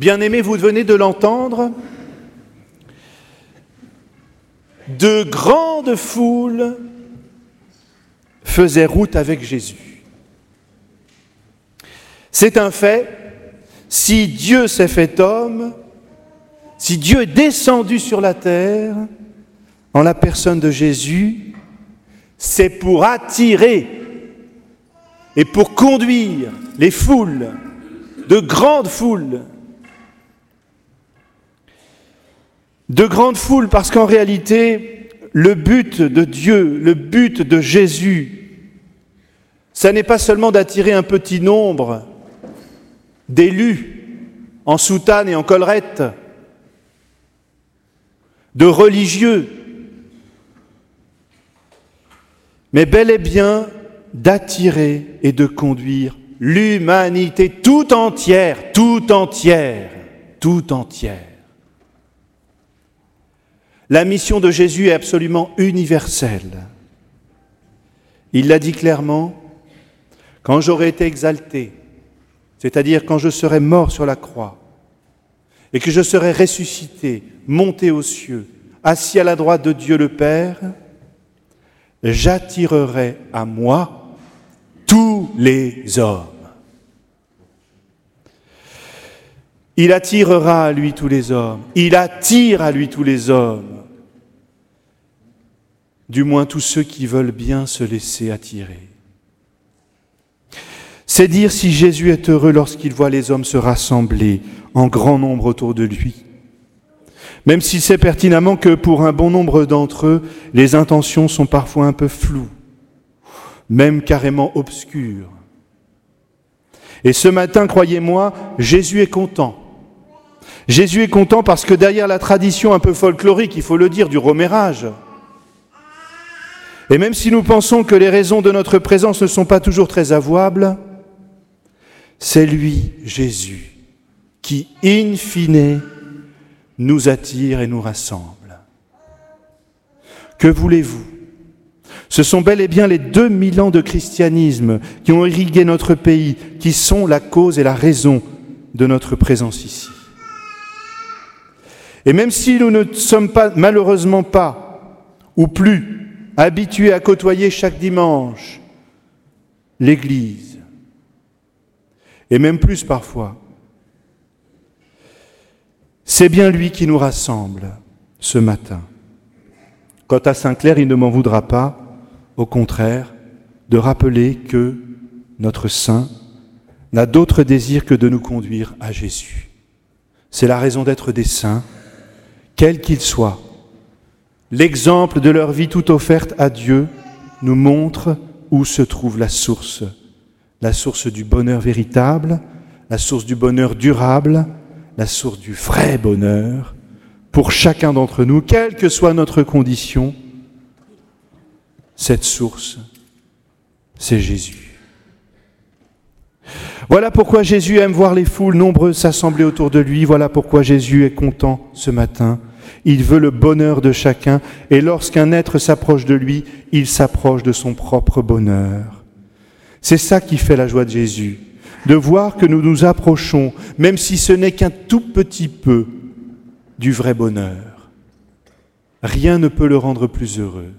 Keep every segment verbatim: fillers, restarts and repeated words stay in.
Bien-aimés, vous venez de l'entendre, de grandes foules faisaient route avec Jésus. C'est un fait, si Dieu s'est fait homme, si Dieu est descendu sur la terre, en la personne de Jésus, c'est pour attirer et pour conduire les foules, de grandes foules. De grandes foules parce qu'en réalité, le but de Dieu, le but de Jésus, ça n'est pas seulement d'attirer un petit nombre d'élus en soutane et en collerette, de religieux, mais bel et bien d'attirer et de conduire l'humanité tout entière, tout entière, tout entière. La mission de Jésus est absolument universelle. Il l'a dit clairement, « Quand j'aurai été exalté, c'est-à-dire quand je serai mort sur la croix, et que je serai ressuscité, monté aux cieux, assis à la droite de Dieu le Père, j'attirerai à moi tous les hommes. » Il attirera à lui tous les hommes. Il attire à lui tous les hommes. Du moins tous ceux qui veulent bien se laisser attirer. C'est dire si Jésus est heureux lorsqu'il voit les hommes se rassembler en grand nombre autour de lui. Même s'il sait pertinemment que pour un bon nombre d'entre eux, les intentions sont parfois un peu floues, même carrément obscures. Et ce matin, croyez-moi, Jésus est content. Jésus est content parce que derrière la tradition un peu folklorique, il faut le dire, du remération, et même si nous pensons que les raisons de notre présence ne sont pas toujours très avouables, c'est lui, Jésus, qui, in fine, nous attire et nous rassemble. Que voulez-vous ? Ce sont bel et bien les deux mille ans de christianisme qui ont irrigué notre pays, qui sont la cause et la raison de notre présence ici. Et même si nous ne sommes pas, malheureusement pas, ou plus, habitués à côtoyer chaque dimanche l'Église, et même plus parfois, c'est bien lui qui nous rassemble ce matin. Quant à Saint-Clair, il ne m'en voudra pas, au contraire, de rappeler que notre Saint n'a d'autre désir que de nous conduire à Jésus. C'est la raison d'être des saints, quels qu'ils soient. L'exemple de leur vie toute offerte à Dieu nous montre où se trouve la source, la source du bonheur véritable, la source du bonheur durable, la source du vrai bonheur pour chacun d'entre nous, quelle que soit notre condition. Cette source, c'est Jésus. Voilà pourquoi Jésus aime voir les foules nombreuses s'assembler autour de lui. Voilà pourquoi Jésus est content ce matin. Il veut le bonheur de chacun, et lorsqu'un être s'approche de lui, il s'approche de son propre bonheur. C'est ça qui fait la joie de Jésus, de voir que nous nous approchons, même si ce n'est qu'un tout petit peu, du vrai bonheur. Rien ne peut le rendre plus heureux.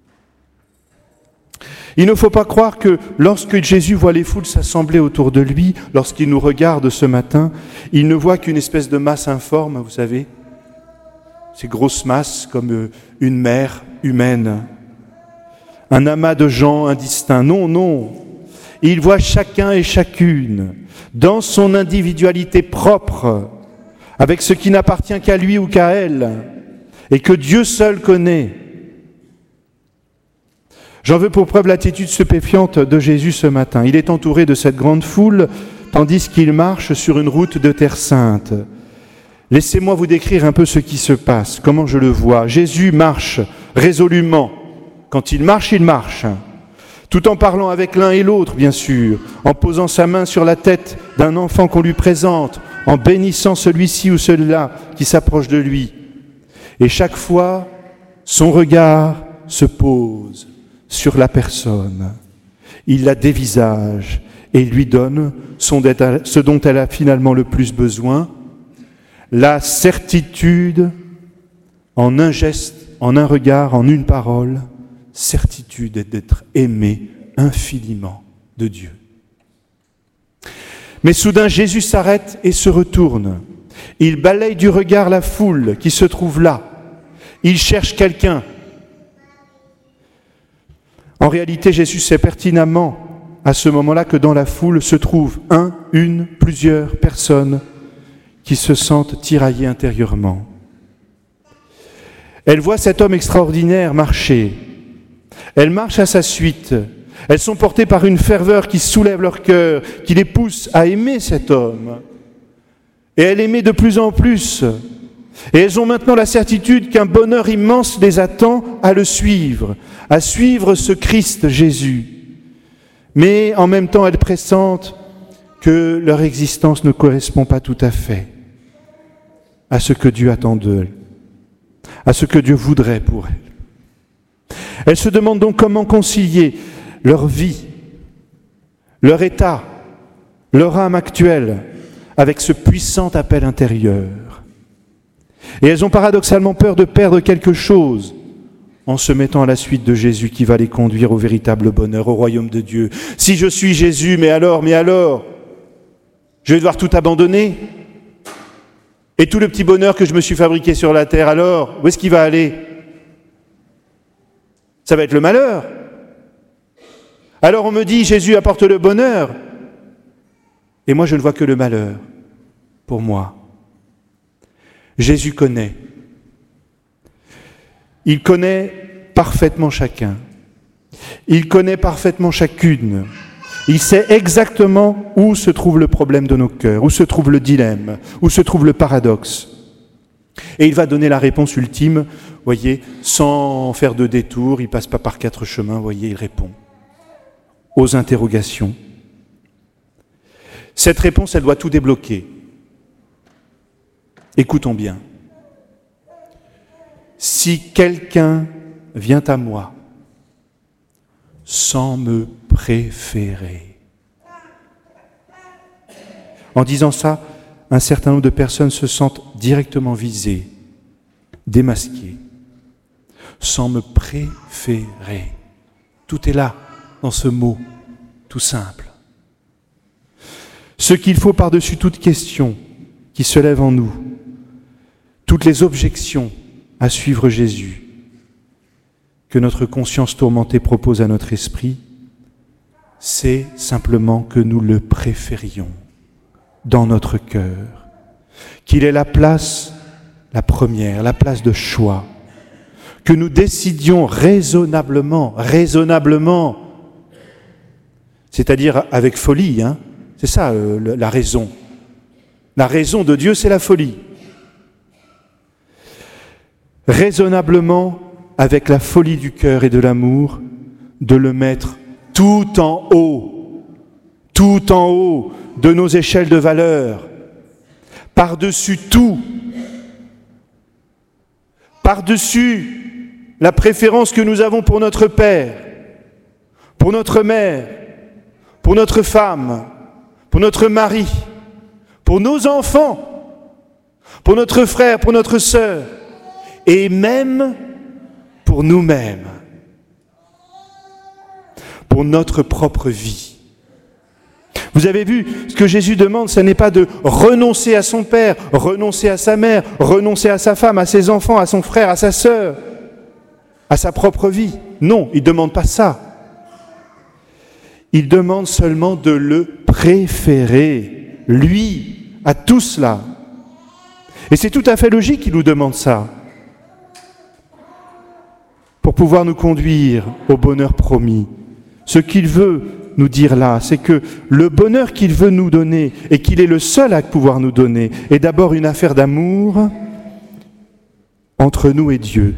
Il ne faut pas croire que lorsque Jésus voit les foules s'assembler autour de lui, lorsqu'il nous regarde ce matin, il ne voit qu'une espèce de masse informe, vous savez, ces grosses masses comme une mer humaine, un amas de gens indistincts. Non, non, il voit chacun et chacune dans son individualité propre, avec ce qui n'appartient qu'à lui ou qu'à elle, et que Dieu seul connaît. J'en veux pour preuve l'attitude stupéfiante de Jésus ce matin. Il est entouré de cette grande foule, tandis qu'il marche sur une route de terre sainte. Laissez-moi vous décrire un peu ce qui se passe, comment je le vois. Jésus marche résolument. Quand il marche, il marche. Tout en parlant avec l'un et l'autre, bien sûr, en posant sa main sur la tête d'un enfant qu'on lui présente, en bénissant celui-ci ou celui-là qui s'approche de lui. Et chaque fois, son regard se pose sur la personne. Il la dévisage et lui donne ce dont elle a finalement le plus besoin, la certitude en un geste, en un regard, en une parole, certitude d'être aimé infiniment de Dieu. Mais soudain, Jésus s'arrête et se retourne. Il balaye du regard la foule qui se trouve là. Il cherche quelqu'un. En réalité, Jésus sait pertinemment à ce moment-là que dans la foule se trouvent un, une, plusieurs personnes qui se sentent tiraillées intérieurement. Elles voient cet homme extraordinaire marcher. Elles marchent à sa suite. Elles sont portées par une ferveur qui soulève leur cœur, qui les pousse à aimer cet homme. Et elles l'aimaient de plus en plus. Et elles ont maintenant la certitude qu'un bonheur immense les attend à le suivre, à suivre ce Christ Jésus. Mais en même temps, elles pressentent que leur existence ne correspond pas tout à fait à ce que Dieu attend d'elles, à ce que Dieu voudrait pour elles. Elles se demandent donc comment concilier leur vie, leur état, leur âme actuelle, avec ce puissant appel intérieur. Et elles ont paradoxalement peur de perdre quelque chose en se mettant à la suite de Jésus qui va les conduire au véritable bonheur, au royaume de Dieu. Si je suis Jésus, mais alors, mais alors, je vais devoir tout abandonner. Et tout le petit bonheur que je me suis fabriqué sur la terre, alors, où est-ce qu'il va aller? Ça va être le malheur. Alors on me dit, Jésus apporte le bonheur. Et moi, je ne vois que le malheur pour moi. Jésus connaît. Il connaît parfaitement chacun. Il connaît parfaitement chacune. Il sait exactement où se trouve le problème de nos cœurs, où se trouve le dilemme, où se trouve le paradoxe. Et il va donner la réponse ultime, voyez, sans faire de détour, il ne passe pas par quatre chemins, voyez, il répond aux interrogations. Cette réponse, elle doit tout débloquer. Écoutons bien. Si quelqu'un vient à moi sans me préférer. En disant ça, un certain nombre de personnes se sentent directement visées, démasquées. Sans me préférer. Tout est là, dans ce mot, tout simple. Ce qu'il faut par-dessus toute question qui se lève en nous, toutes les objections à suivre Jésus, que notre conscience tourmentée propose à notre esprit, c'est simplement que nous le préférions dans notre cœur, qu'il ait la place, la première, la place de choix, que nous décidions raisonnablement, raisonnablement, c'est-à-dire avec folie, hein, c'est ça euh, la raison. La raison de Dieu, c'est la folie. Raisonnablement, avec la folie du cœur et de l'amour, de le mettre tout en haut, tout en haut de nos échelles de valeur, par-dessus tout, par-dessus la préférence que nous avons pour notre père, pour notre mère, pour notre femme, pour notre mari, pour nos enfants, pour notre frère, pour notre sœur, et même pour nous-mêmes, pour notre propre vie. Vous avez vu, ce que Jésus demande, ce n'est pas de renoncer à son père, renoncer à sa mère, renoncer à sa femme, à ses enfants, à son frère, à sa sœur, à sa propre vie. Non, il ne demande pas ça. Il demande seulement de le préférer, lui, à tout cela. Et c'est tout à fait logique qu'il nous demande ça, pour pouvoir nous conduire au bonheur promis. Ce qu'il veut nous dire là, c'est que le bonheur qu'il veut nous donner, et qu'il est le seul à pouvoir nous donner, est d'abord une affaire d'amour entre nous et Dieu.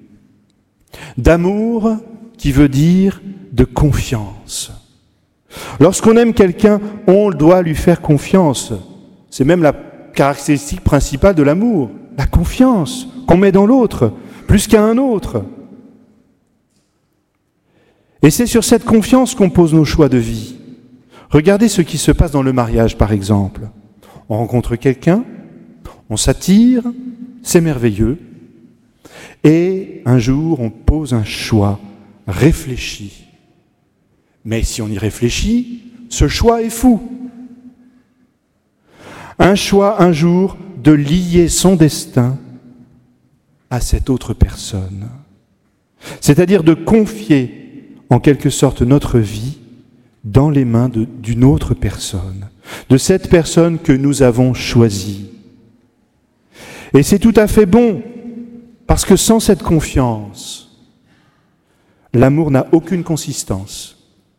D'amour qui veut dire de confiance. Lorsqu'on aime quelqu'un, on doit lui faire confiance. C'est même la caractéristique principale de l'amour, la confiance qu'on met dans l'autre, plus qu'à un autre. Et c'est sur cette confiance qu'on pose nos choix de vie. Regardez ce qui se passe dans le mariage, par exemple. On rencontre quelqu'un, On s'attire, c'est merveilleux, et un jour on pose un choix réfléchi. Mais si on y réfléchit, ce choix est fou. Un choix un jour de lier son destin à cette autre personne. C'est-à-dire de confier en quelque sorte notre vie dans les mains de, d'une autre personne, de cette personne que nous avons choisie. Et c'est tout à fait bon, parce que sans cette confiance, l'amour n'a aucune consistance.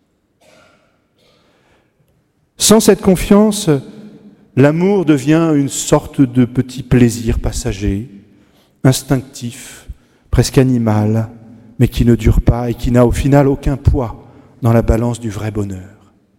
Sans cette confiance, l'amour devient une sorte de petit plaisir passager, instinctif, presque animal, mais qui ne dure pas et qui n'a au final aucun poids dans la balance du vrai bonheur.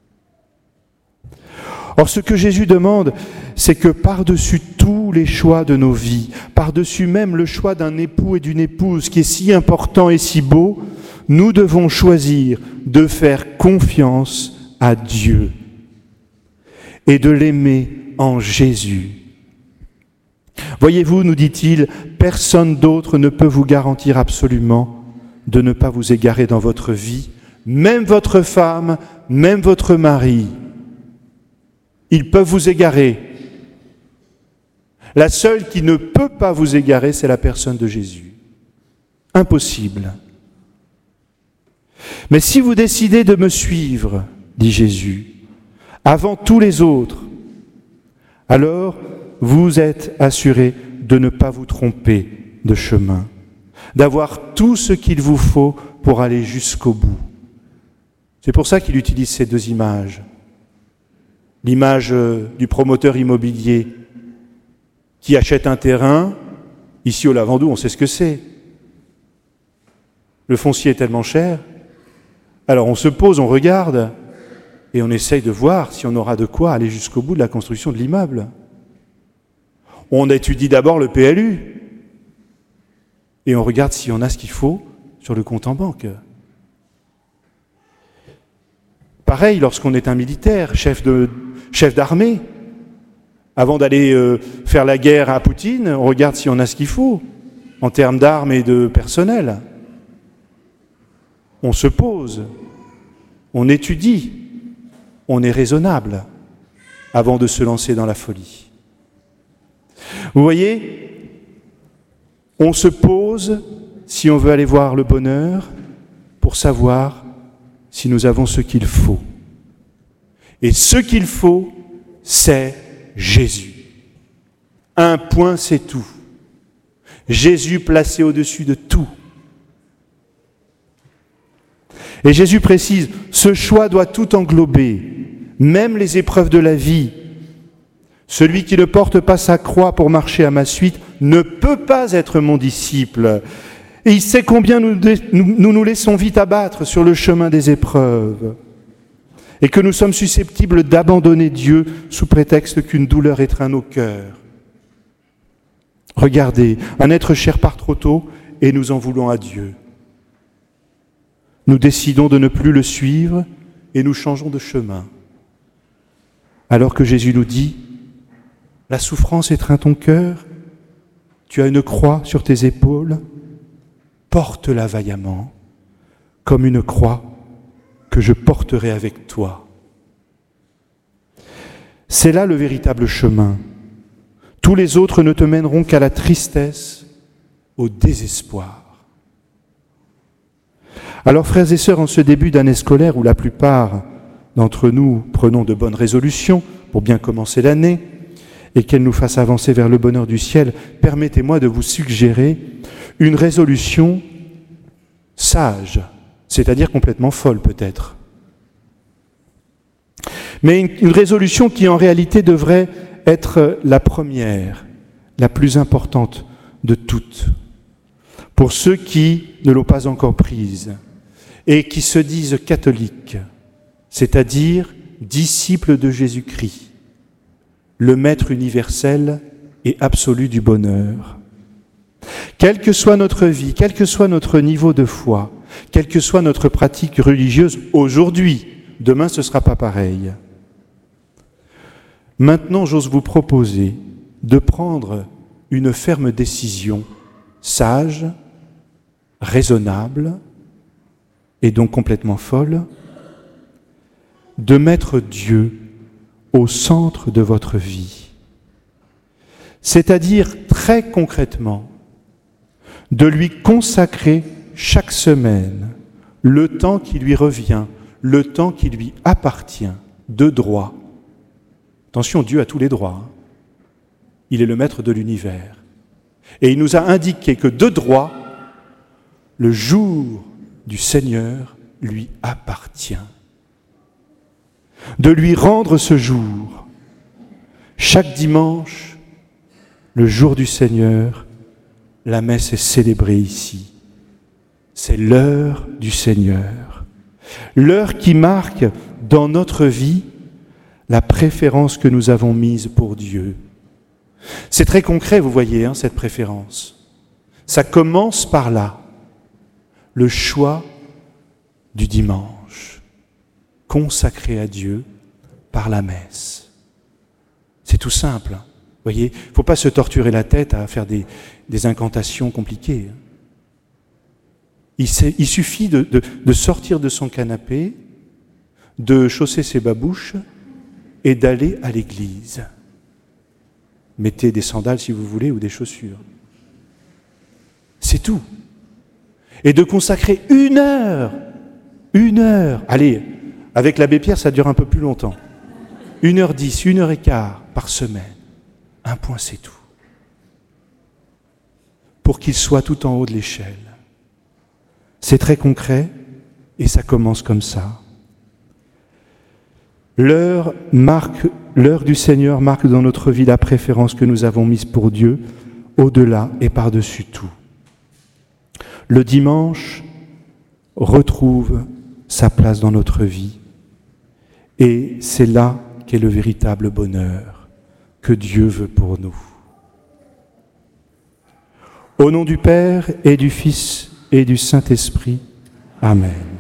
Or, ce que Jésus demande, c'est que par-dessus tous les choix de nos vies, par-dessus même le choix d'un époux et d'une épouse qui est si important et si beau, nous devons choisir de faire confiance à Dieu et de l'aimer en Jésus. Voyez-vous, nous dit-il, personne d'autre ne peut vous garantir absolument de ne pas vous égarer dans votre vie, même votre femme, même votre mari. Ils peuvent vous égarer. La seule qui ne peut pas vous égarer, c'est la personne de Jésus. Impossible. Mais si vous décidez de me suivre, dit Jésus, avant tous les autres, alors vous êtes assurés de ne pas vous tromper de chemin, d'avoir tout ce qu'il vous faut pour aller jusqu'au bout. C'est pour ça qu'il utilise ces deux images. L'image du promoteur immobilier qui achète un terrain, ici au Lavandou, on sait ce que c'est. Le foncier est tellement cher, alors on se pose, on regarde, et on essaye de voir si on aura de quoi aller jusqu'au bout de la construction de l'immeuble. On étudie d'abord le P L U, et on regarde si on a ce qu'il faut sur le compte en banque. Pareil, lorsqu'on est un militaire, chef de, chef d'armée, avant d'aller euh, faire la guerre à Poutine, on regarde si on a ce qu'il faut en termes d'armes et de personnel. On se pose, on étudie, on est raisonnable avant de se lancer dans la folie. Vous voyez, on se pose si on veut aller voir le bonheur pour savoir si nous avons ce qu'il faut. Et ce qu'il faut, c'est Jésus. Un point, c'est tout. Jésus placé au-dessus de tout. Et Jésus précise, ce choix doit tout englober, même les épreuves de la vie. Celui qui ne porte pas sa croix pour marcher à ma suite ne peut pas être mon disciple. Et il sait combien nous nous, nous laissons vite abattre sur le chemin des épreuves et que nous sommes susceptibles d'abandonner Dieu sous prétexte qu'une douleur étreint nos cœurs. Regardez, un être cher part trop tôt et nous en voulons à Dieu. Nous décidons de ne plus le suivre et nous changeons de chemin. Alors que Jésus nous dit, la souffrance étreint ton cœur, tu as une croix sur tes épaules, porte-la vaillamment, comme une croix que je porterai avec toi. C'est là le véritable chemin. Tous les autres ne te mèneront qu'à la tristesse, au désespoir. Alors, frères et sœurs, en ce début d'année scolaire où la plupart d'entre nous prenons de bonnes résolutions pour bien commencer l'année et qu'elles nous fassent avancer vers le bonheur du ciel, permettez-moi de vous suggérer une résolution sage, c'est-à-dire complètement folle peut-être. Mais une, une résolution qui en réalité devrait être la première, la plus importante de toutes, pour ceux qui ne l'ont pas encore prise et qui se disent catholiques, c'est-à-dire disciples de Jésus-Christ, le maître universel et absolu du bonheur. Quelle que soit notre vie, quel que soit notre niveau de foi, quelle que soit notre pratique religieuse aujourd'hui, demain ce ne sera pas pareil. Maintenant, j'ose vous proposer de prendre une ferme décision sage, raisonnable et donc complètement folle, de mettre Dieu au centre de votre vie. C'est-à-dire très concrètement de lui consacrer chaque semaine le temps qui lui revient, le temps qui lui appartient, de droit. Attention, Dieu a tous les droits. Hein. Il est le maître de l'univers. Et il nous a indiqué que de droit, le jour du Seigneur lui appartient. De lui rendre ce jour. Chaque dimanche, le jour du Seigneur, la messe est célébrée ici. C'est l'heure du Seigneur. L'heure qui marque dans notre vie la préférence que nous avons mise pour Dieu. C'est très concret, vous voyez, hein, cette préférence. Ça commence par là. Le choix du dimanche, consacré à Dieu par la messe. C'est tout simple. Hein. Vous voyez, il ne faut pas se torturer la tête à faire des, des incantations compliquées. Il, il suffit de, de, de sortir de son canapé, de chausser ses babouches et d'aller à l'église. Mettez des sandales si vous voulez ou des chaussures. C'est tout. Et de consacrer une heure, une heure, allez, avec l'abbé Pierre ça dure un peu plus longtemps, une heure dix, une heure et quart par semaine. Un point, c'est tout. Pour qu'il soit tout en haut de l'échelle. C'est très concret et ça commence comme ça. L'heure marque, l'heure du Seigneur marque dans notre vie la préférence que nous avons mise pour Dieu, au-delà et par-dessus tout. Le dimanche retrouve sa place dans notre vie et c'est là qu'est le véritable bonheur que Dieu veut pour nous. Au nom du Père et du Fils et du Saint-Esprit, Amen.